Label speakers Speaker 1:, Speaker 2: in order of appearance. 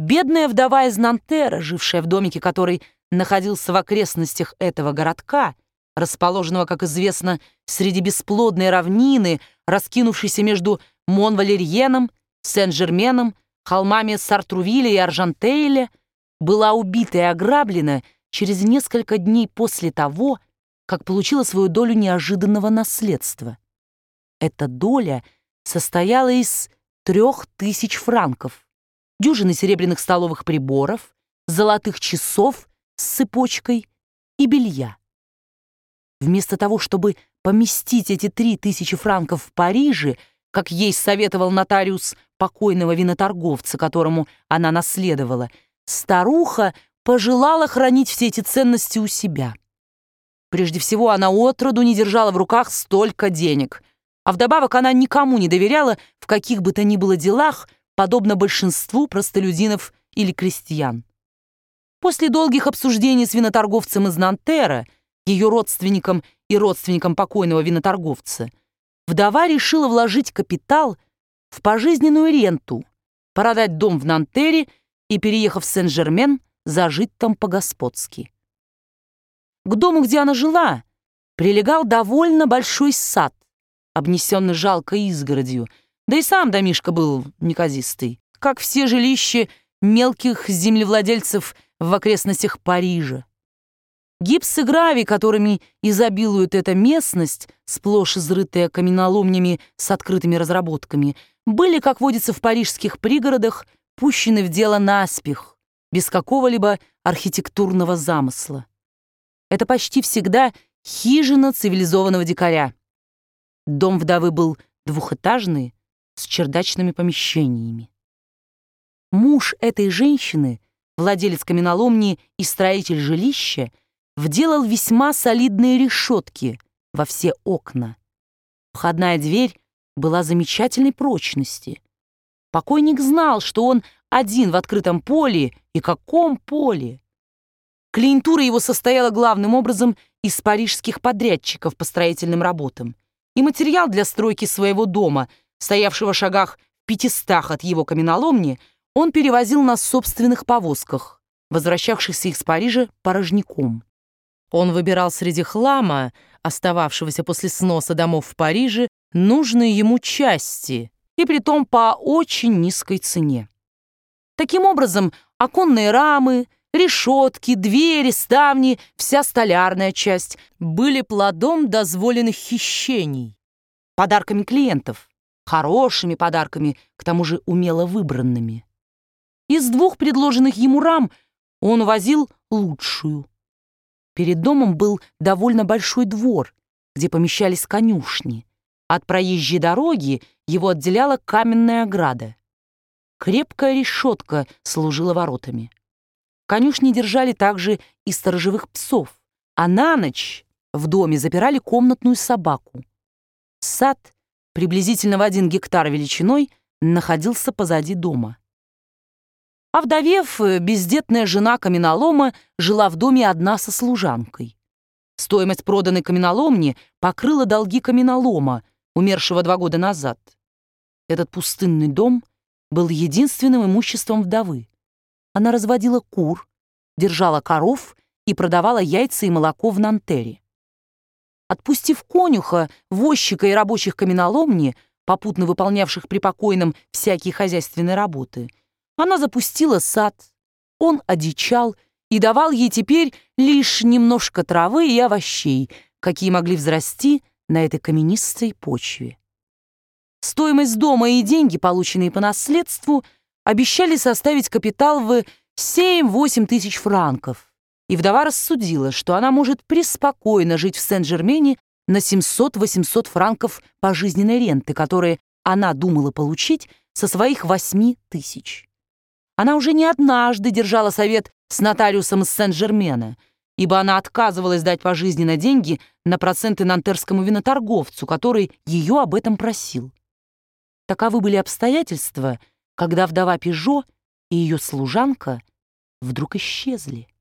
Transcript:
Speaker 1: Бедная вдова из Нантера, жившая в домике, который находился в окрестностях этого городка, расположенного, как известно, среди бесплодной равнины, раскинувшейся между Мон-Валерьеном, Сен-Жерменом, холмами Сартрувиля и Аржантейля, была убита и ограблена через несколько дней после того, как получила свою долю неожиданного наследства. Эта доля состояла из 3000 франков, дюжины серебряных столовых приборов, золотых часов с цепочкой и белья. Вместо того, чтобы поместить эти 3000 франков в Париже, как ей советовал нотариус покойного виноторговца, которому она наследовала, старуха пожелала хранить все эти ценности у себя. Прежде всего, она отроду не держала в руках столько денег, а вдобавок она никому не доверяла в каких бы то ни было делах, подобно большинству простолюдинов или крестьян. После долгих обсуждений с виноторговцем из Нантера, ее родственником и родственником покойного виноторговца, вдова решила вложить капитал в пожизненную ренту, продать дом в Нантере и, переехав в Сен-Жермен, зажить там по-господски. К дому, где она жила, прилегал довольно большой сад, обнесенный жалкой изгородью, да и сам домишко был неказистый, как все жилища мелких землевладельцев в окрестностях Парижа. Гипс и гравий, которыми изобилует эта местность, сплошь изрытая каменоломнями с открытыми разработками, были, как водится в парижских пригородах, пущены в дело наспех, без какого-либо архитектурного замысла. Это почти всегда хижина цивилизованного дикаря. Дом вдовы был двухэтажный, с чердачными помещениями. Муж этой женщины, владелец каменоломни и строитель жилища, вделал весьма солидные решетки во все окна. Входная дверь была замечательной прочности. Покойник знал, что он один в открытом поле, и каком поле. Клиентура его состояла главным образом из парижских подрядчиков по строительным работам, и материал для стройки своего дома, стоявшего в шагах 500 от его каменоломни, он перевозил на собственных повозках, возвращавшихся из Парижа порожняком. Он выбирал среди хлама, остававшегося после сноса домов в Париже, нужные ему части, и притом по очень низкой цене. Таким образом, оконные рамы, решетки, двери, ставни, вся столярная часть были плодом дозволенных хищений, подарками клиентов, хорошими подарками, к тому же умело выбранными. Из 2 предложенных ему рам он возил лучшую. Перед домом был довольно большой двор, где помещались конюшни. От проезжей дороги его отделяла каменная ограда. Крепкая решетка служила воротами. Конюшни держали также и сторожевых псов, а на ночь в доме запирали комнатную собаку. Сад, приблизительно в 1 гектар величиной, находился позади дома. Овдовев, бездетная жена каменолома жила в доме одна со служанкой. Стоимость проданной каменоломни покрыла долги каменолома, умершего 2 года назад. Этот пустынный дом был единственным имуществом вдовы. Она разводила кур, держала коров и продавала яйца и молоко в Нантере. Отпустив конюха, возчика и рабочих каменоломни, попутно выполнявших при покойном всякие хозяйственные работы, она запустила сад, он одичал и давал ей теперь лишь немножко травы и овощей, какие могли взрасти на этой каменистой почве. Стоимость дома и деньги, полученные по наследству, обещали составить капитал в 7-8 тысяч франков, и вдова рассудила, что она может преспокойно жить в Сен-Жермене на 700-800 франков пожизненной ренты, которые она думала получить со своих 8 тысяч. Она уже не однажды держала совет с нотариусом из Сен-Жермена, ибо она отказывалась дать пожизненно деньги на проценты нантерскому виноторговцу, который ее об этом просил. Таковы были обстоятельства, когда вдова Пежо и ее служанка вдруг исчезли.